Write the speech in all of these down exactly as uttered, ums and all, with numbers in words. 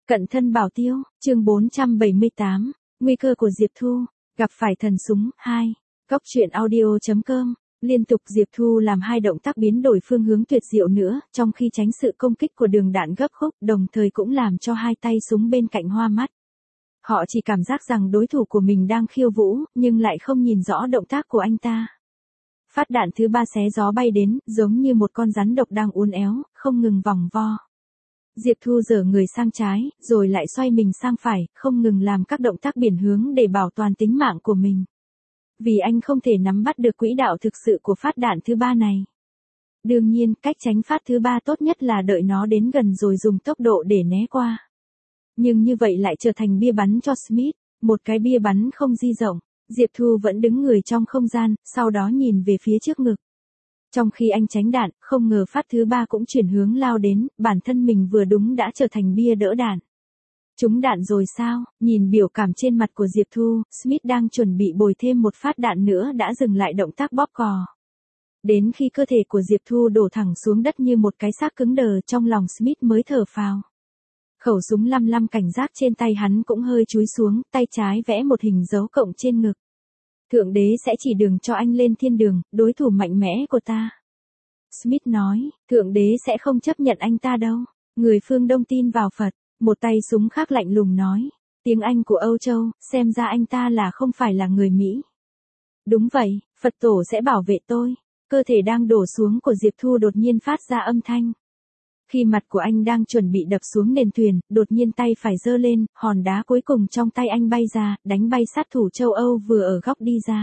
Cận thân bảo tiêu, chương bốn trăm bảy mươi tám, nguy cơ của Diệp Thu, gặp phải thần súng, hai. Góc truyện audio.com, liên tục Diệp Thu làm hai động tác biến đổi phương hướng tuyệt diệu nữa, trong khi tránh sự công kích của đường đạn gấp khúc, đồng thời cũng làm cho hai tay súng bên cạnh hoa mắt. Họ chỉ cảm giác rằng đối thủ của mình đang khiêu vũ, nhưng lại không nhìn rõ động tác của anh ta. Phát đạn thứ ba xé gió bay đến, giống như một con rắn độc đang uốn éo, không ngừng vòng vo. Diệp Thu giở người sang trái, rồi lại xoay mình sang phải, không ngừng làm các động tác biển hướng để bảo toàn tính mạng của mình. Vì anh không thể nắm bắt được quỹ đạo thực sự của phát đạn thứ ba này. Đương nhiên, cách tránh phát thứ ba tốt nhất là đợi nó đến gần rồi dùng tốc độ để né qua. Nhưng như vậy lại trở thành bia bắn cho Smith, một cái bia bắn không di rộng. Diệp Thu vẫn đứng người trong không gian, sau đó nhìn về phía trước ngực. Trong khi anh tránh đạn, không ngờ phát thứ ba cũng chuyển hướng lao đến, bản thân mình vừa đúng đã trở thành bia đỡ đạn. Trúng đạn rồi sao? Nhìn biểu cảm trên mặt của Diệp Thu, Smith đang chuẩn bị bồi thêm một phát đạn nữa đã dừng lại động tác bóp cò. Đến khi cơ thể của Diệp Thu đổ thẳng xuống đất như một cái xác cứng đờ, trong lòng Smith mới thở phào. Khẩu súng lăm lăm cảnh giác trên tay hắn cũng hơi chúi xuống, tay trái vẽ một hình dấu cộng trên ngực. Thượng đế sẽ chỉ đường cho anh lên thiên đường, đối thủ mạnh mẽ của ta. Smith nói, Thượng đế sẽ không chấp nhận anh ta đâu. Người phương Đông tin vào Phật, một tay súng khác lạnh lùng nói. Tiếng Anh của Âu Châu, xem ra anh ta là không phải là người Mỹ. Đúng vậy, Phật tổ sẽ bảo vệ tôi. Cơ thể đang đổ xuống của Diệp Thu đột nhiên phát ra âm thanh. Khi mặt của anh đang chuẩn bị đập xuống nền thuyền, đột nhiên tay phải giơ lên, hòn đá cuối cùng trong tay anh bay ra, đánh bay sát thủ châu Âu vừa ở góc đi ra.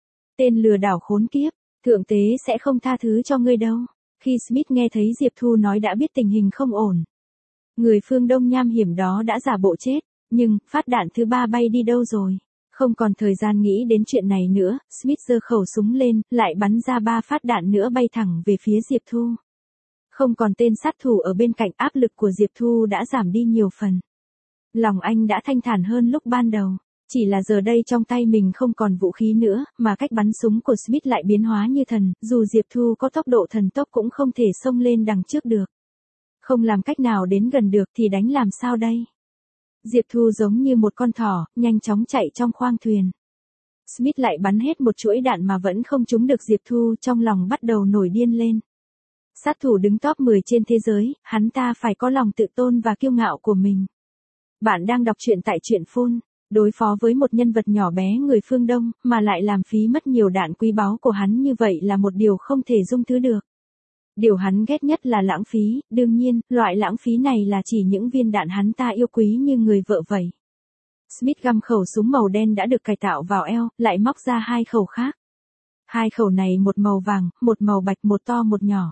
Tên lừa đảo khốn kiếp, thượng tế sẽ không tha thứ cho ngươi đâu. Khi Smith nghe thấy Diệp Thu nói đã biết tình hình không ổn. Người phương Đông nham hiểm đó đã giả bộ chết, nhưng, phát đạn thứ ba bay đi đâu rồi? Không còn thời gian nghĩ đến chuyện này nữa, Smith giơ khẩu súng lên, lại bắn ra ba phát đạn nữa bay thẳng về phía Diệp Thu. Không còn tên sát thủ ở bên cạnh, áp lực của Diệp Thu đã giảm đi nhiều phần. Lòng anh đã thanh thản hơn lúc ban đầu. Chỉ là giờ đây trong tay mình không còn vũ khí nữa, mà cách bắn súng của Smith lại biến hóa như thần, dù Diệp Thu có tốc độ thần tốc cũng không thể xông lên đằng trước được. Không làm cách nào đến gần được thì đánh làm sao đây? Diệp Thu giống như một con thỏ, nhanh chóng chạy trong khoang thuyền. Smith lại bắn hết một chuỗi đạn mà vẫn không trúng được Diệp Thu, trong lòng bắt đầu nổi điên lên. Sát thủ đứng top mười trên thế giới, hắn ta phải có lòng tự tôn và kiêu ngạo của mình. Bạn đang đọc truyện tại truyện Phun, đối phó với một nhân vật nhỏ bé người phương Đông, mà lại làm phí mất nhiều đạn quý báu của hắn như vậy là một điều không thể dung thứ được. Điều hắn ghét nhất là lãng phí, đương nhiên, loại lãng phí này là chỉ những viên đạn hắn ta yêu quý như người vợ vậy. Smith găm khẩu súng màu đen đã được cải tạo vào eo, lại móc ra hai khẩu khác. Hai khẩu này một màu vàng, một màu bạch, một to một nhỏ.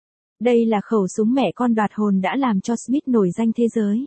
Đây là khẩu súng mẹ con đoạt hồn đã làm cho Smith nổi danh thế giới.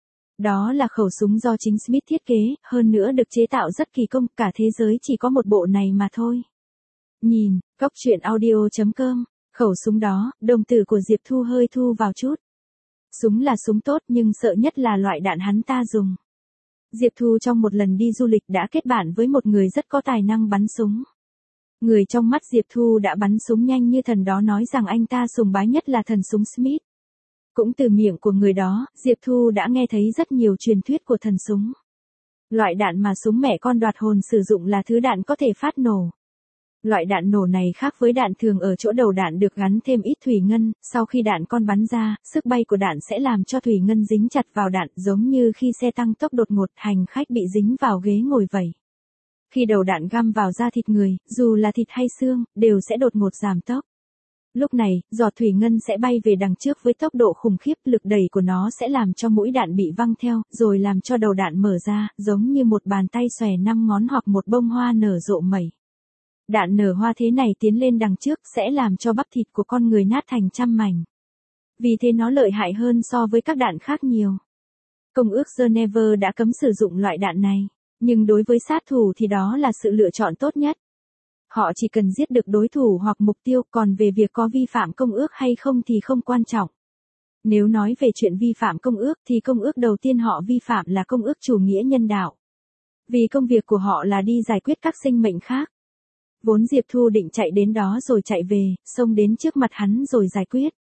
Đó là khẩu súng do chính Smith thiết kế, hơn nữa được chế tạo rất kỳ công, cả thế giới chỉ có một bộ này mà thôi. Nhìn, góc truyện audio.com, khẩu súng đó, đồng tử của Diệp Thu hơi thu vào chút. Súng là súng tốt nhưng sợ nhất là loại đạn hắn ta dùng. Diệp Thu trong một lần đi du lịch đã kết bạn với một người rất có tài năng bắn súng. Người trong mắt Diệp Thu đã bắn súng nhanh như thần đó nói rằng anh ta sùng bái nhất là thần súng Smith. Cũng từ miệng của người đó, Diệp Thu đã nghe thấy rất nhiều truyền thuyết của thần súng. Loại đạn mà súng mẹ con đoạt hồn sử dụng là thứ đạn có thể phát nổ. Loại đạn nổ này khác với đạn thường ở chỗ đầu đạn được gắn thêm ít thủy ngân, sau khi đạn con bắn ra, sức bay của đạn sẽ làm cho thủy ngân dính chặt vào đạn, giống như khi xe tăng tốc đột ngột, hành khách bị dính vào ghế ngồi vậy. Khi đầu đạn găm vào da thịt người, dù là thịt hay xương, đều sẽ đột ngột giảm tốc. Lúc này, giọt thủy ngân sẽ bay về đằng trước với tốc độ khủng khiếp, lực đẩy của nó sẽ làm cho mũi đạn bị văng theo, rồi làm cho đầu đạn mở ra, giống như một bàn tay xòe năm ngón hoặc một bông hoa nở rộ mẩy. Đạn nở hoa thế này tiến lên đằng trước sẽ làm cho bắp thịt của con người nát thành trăm mảnh. Vì thế nó lợi hại hơn so với các đạn khác nhiều. Công ước Geneva đã cấm sử dụng loại đạn này. Nhưng đối với sát thủ thì đó là sự lựa chọn tốt nhất. Họ chỉ cần giết được đối thủ hoặc mục tiêu, còn về việc có vi phạm công ước hay không thì không quan trọng. Nếu nói về chuyện vi phạm công ước thì công ước đầu tiên họ vi phạm là công ước chủ nghĩa nhân đạo. Vì công việc của họ là đi giải quyết các sinh mệnh khác. Vốn Diệp Thu định chạy đến đó rồi chạy về, xông đến trước mặt hắn rồi giải quyết.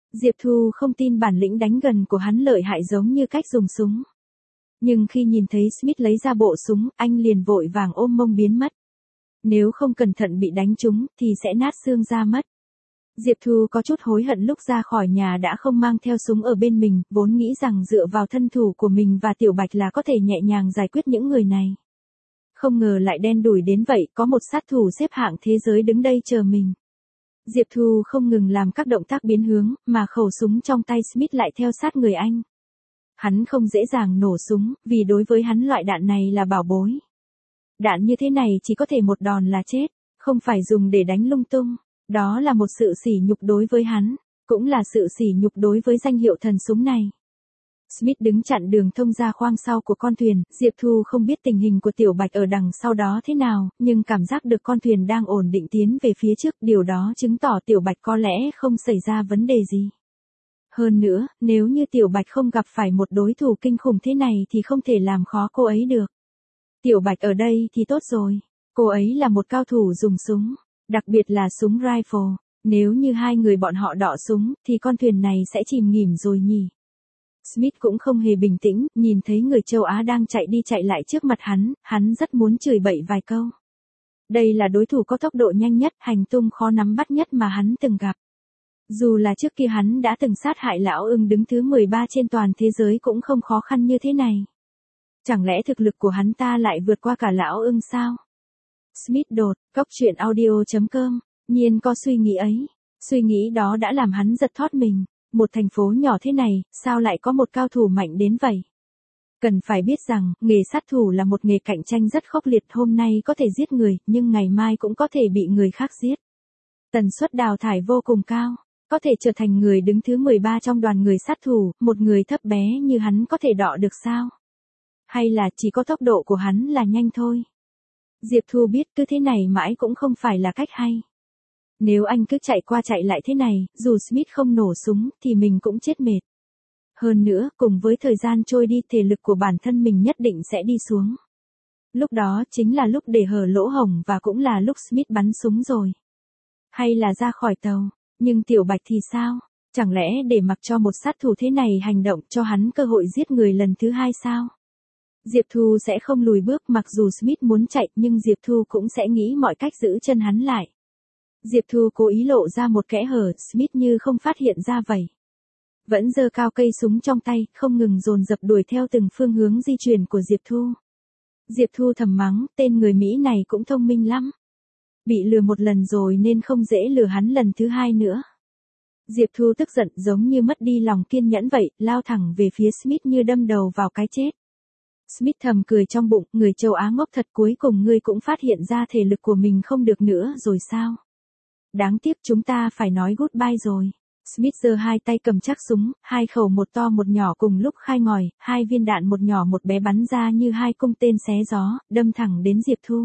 Diệp Thu không tin bản lĩnh đánh gần của hắn lợi hại giống như cách dùng súng. Nhưng khi nhìn thấy Smith lấy ra bộ súng, anh liền vội vàng ôm mông biến mất. Nếu không cẩn thận bị đánh trúng, thì sẽ nát xương ra mất. Diệp Thu có chút hối hận lúc ra khỏi nhà đã không mang theo súng ở bên mình, vốn nghĩ rằng dựa vào thân thủ của mình và Tiểu Bạch là có thể nhẹ nhàng giải quyết những người này. Không ngờ lại đen đủi đến vậy, có một sát thủ xếp hạng thế giới đứng đây chờ mình. Diệp Thu không ngừng làm các động tác biến hướng, mà khẩu súng trong tay Smith lại theo sát người anh. Hắn không dễ dàng nổ súng, vì đối với hắn loại đạn này là bảo bối. Đạn như thế này chỉ có thể một đòn là chết, không phải dùng để đánh lung tung. Đó là một sự sỉ nhục đối với hắn, cũng là sự sỉ nhục đối với danh hiệu thần súng này. Smith đứng chặn đường thông ra khoang sau của con thuyền, Diệp Thu không biết tình hình của Tiểu Bạch ở đằng sau đó thế nào, nhưng cảm giác được con thuyền đang ổn định tiến về phía trước, điều đó chứng tỏ Tiểu Bạch có lẽ không xảy ra vấn đề gì. Hơn nữa, nếu như Tiểu Bạch không gặp phải một đối thủ kinh khủng thế này thì không thể làm khó cô ấy được. Tiểu Bạch ở đây thì tốt rồi, cô ấy là một cao thủ dùng súng, đặc biệt là súng rifle, nếu như hai người bọn họ đọ súng, thì con thuyền này sẽ chìm nghỉm rồi nhỉ. Smith cũng không hề bình tĩnh, nhìn thấy người châu Á đang chạy đi chạy lại trước mặt hắn, hắn rất muốn chửi bậy vài câu. Đây là đối thủ có tốc độ nhanh nhất, hành tung khó nắm bắt nhất mà hắn từng gặp. Dù là trước kia hắn đã từng sát hại lão ưng đứng thứ mười ba trên toàn thế giới cũng không khó khăn như thế này. Chẳng lẽ thực lực của hắn ta lại vượt qua cả lão ưng sao? Smith đột, cốc truyện audio chấm com, nhiên có suy nghĩ ấy. Suy nghĩ đó đã làm hắn giật thót mình. Một thành phố nhỏ thế này, sao lại có một cao thủ mạnh đến vậy? Cần phải biết rằng, nghề sát thủ là một nghề cạnh tranh rất khốc liệt, hôm nay có thể giết người, nhưng ngày mai cũng có thể bị người khác giết. Tần suất đào thải vô cùng cao, có thể trở thành người đứng thứ mười ba trong đoàn người sát thủ, một người thấp bé như hắn có thể đọ được sao? Hay là chỉ có tốc độ của hắn là nhanh thôi? Diệp Thu biết cứ thế này mãi cũng không phải là cách hay. Nếu anh cứ chạy qua chạy lại thế này, dù Smith không nổ súng, thì mình cũng chết mệt. Hơn nữa, cùng với thời gian trôi đi, thể lực của bản thân mình nhất định sẽ đi xuống. Lúc đó chính là lúc để hở lỗ hổng và cũng là lúc Smith bắn súng rồi. Hay là ra khỏi tàu, nhưng Tiểu Bạch thì sao? Chẳng lẽ để mặc cho một sát thủ thế này hành động cho hắn cơ hội giết người lần thứ hai sao? Diệp Thu sẽ không lùi bước, mặc dù Smith muốn chạy nhưng Diệp Thu cũng sẽ nghĩ mọi cách giữ chân hắn lại. Diệp Thu cố ý lộ ra một kẽ hở, Smith như không phát hiện ra vậy. Vẫn giơ cao cây súng trong tay, không ngừng dồn dập đuổi theo từng phương hướng di chuyển của Diệp Thu. Diệp Thu thầm mắng, tên người Mỹ này cũng thông minh lắm. Bị lừa một lần rồi nên không dễ lừa hắn lần thứ hai nữa. Diệp Thu tức giận giống như mất đi lòng kiên nhẫn vậy, lao thẳng về phía Smith như đâm đầu vào cái chết. Smith thầm cười trong bụng, người châu Á ngốc thật, cuối cùng ngươi cũng phát hiện ra thể lực của mình không được nữa rồi sao? Đáng tiếc chúng ta phải nói goodbye rồi. Smith giơ hai tay cầm chắc súng, hai khẩu một to một nhỏ cùng lúc khai ngòi, hai viên đạn một nhỏ một bé bắn ra như hai cung tên xé gió, đâm thẳng đến Diệp Thu.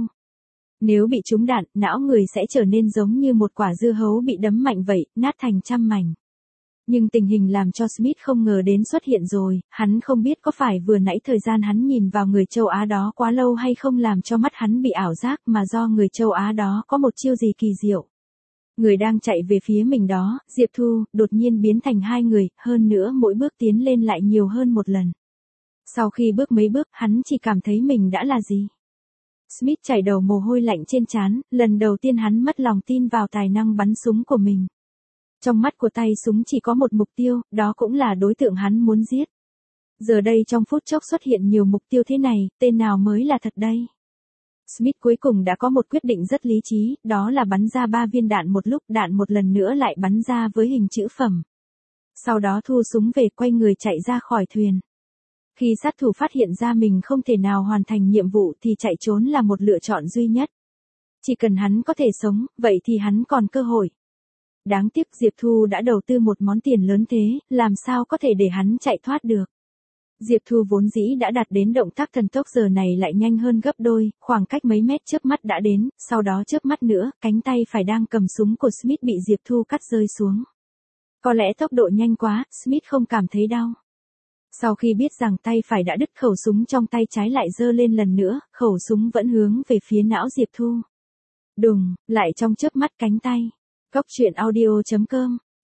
Nếu bị trúng đạn, não người sẽ trở nên giống như một quả dưa hấu bị đấm mạnh vậy, nát thành trăm mảnh. Nhưng tình hình làm cho Smith không ngờ đến xuất hiện rồi, hắn không biết có phải vừa nãy thời gian hắn nhìn vào người châu Á đó quá lâu hay không làm cho mắt hắn bị ảo giác, mà do người châu Á đó có một chiêu gì kỳ diệu. Người đang chạy về phía mình đó, Diệp Thu, đột nhiên biến thành hai người, hơn nữa mỗi bước tiến lên lại nhiều hơn một lần. Sau khi bước mấy bước, hắn chỉ cảm thấy mình đã là gì. Smith chảy đầu mồ hôi lạnh trên trán, lần đầu tiên hắn mất lòng tin vào tài năng bắn súng của mình. Trong mắt của tay súng chỉ có một mục tiêu, đó cũng là đối tượng hắn muốn giết. Giờ đây trong phút chốc xuất hiện nhiều mục tiêu thế này, tên nào mới là thật đây? Smith cuối cùng đã có một quyết định rất lý trí, đó là bắn ra ba viên đạn một lúc, đạn một lần nữa lại bắn ra với hình chữ phẩm. Sau đó thu súng về, quay người chạy ra khỏi thuyền. Khi sát thủ phát hiện ra mình không thể nào hoàn thành nhiệm vụ thì chạy trốn là một lựa chọn duy nhất. Chỉ cần hắn có thể sống, vậy thì hắn còn cơ hội. Đáng tiếc Diệp Thu đã đầu tư một món tiền lớn thế, làm sao có thể để hắn chạy thoát được. Diệp Thu vốn dĩ đã đạt đến động tác thần tốc, giờ này lại nhanh hơn gấp đôi, khoảng cách mấy mét chớp mắt đã đến, sau đó chớp mắt nữa, cánh tay phải đang cầm súng của Smith bị Diệp Thu cắt rơi xuống. Có lẽ tốc độ nhanh quá, Smith không cảm thấy đau. Sau khi biết rằng tay phải đã đứt, khẩu súng trong tay trái lại giơ lên lần nữa, khẩu súng vẫn hướng về phía não Diệp Thu. Đùng, lại trong chớp mắt cánh tay. Cốc truyện audio chấm com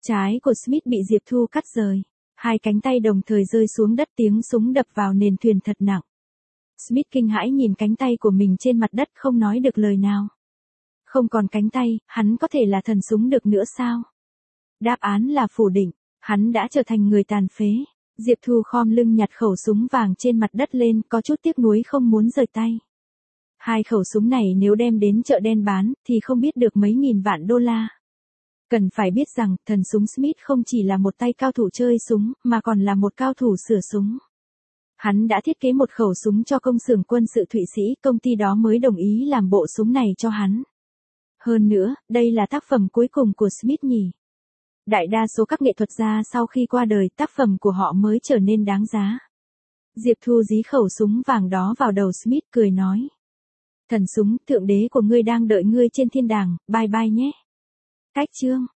Trái của Smith bị Diệp Thu cắt rời. Hai cánh tay đồng thời rơi xuống đất, tiếng súng đập vào nền thuyền thật nặng. Smith kinh hãi nhìn cánh tay của mình trên mặt đất, không nói được lời nào. Không còn cánh tay, hắn có thể là thần súng được nữa sao? Đáp án là phủ định, hắn đã trở thành người tàn phế. Diệp Thu khom lưng nhặt khẩu súng vàng trên mặt đất lên, có chút tiếc nuối không muốn rời tay. Hai khẩu súng này nếu đem đến chợ đen bán, thì không biết được mấy nghìn vạn đô la. Cần phải biết rằng, thần súng Smith không chỉ là một tay cao thủ chơi súng, mà còn là một cao thủ sửa súng. Hắn đã thiết kế một khẩu súng cho công xưởng quân sự Thụy Sĩ, công ty đó mới đồng ý làm bộ súng này cho hắn. Hơn nữa, đây là tác phẩm cuối cùng của Smith nhỉ. Đại đa số các nghệ thuật gia sau khi qua đời, tác phẩm của họ mới trở nên đáng giá. Diệp Thu dí khẩu súng vàng đó vào đầu Smith, cười nói. Thần súng, thượng đế của ngươi đang đợi ngươi trên thiên đàng, bye bye nhé. Cách chương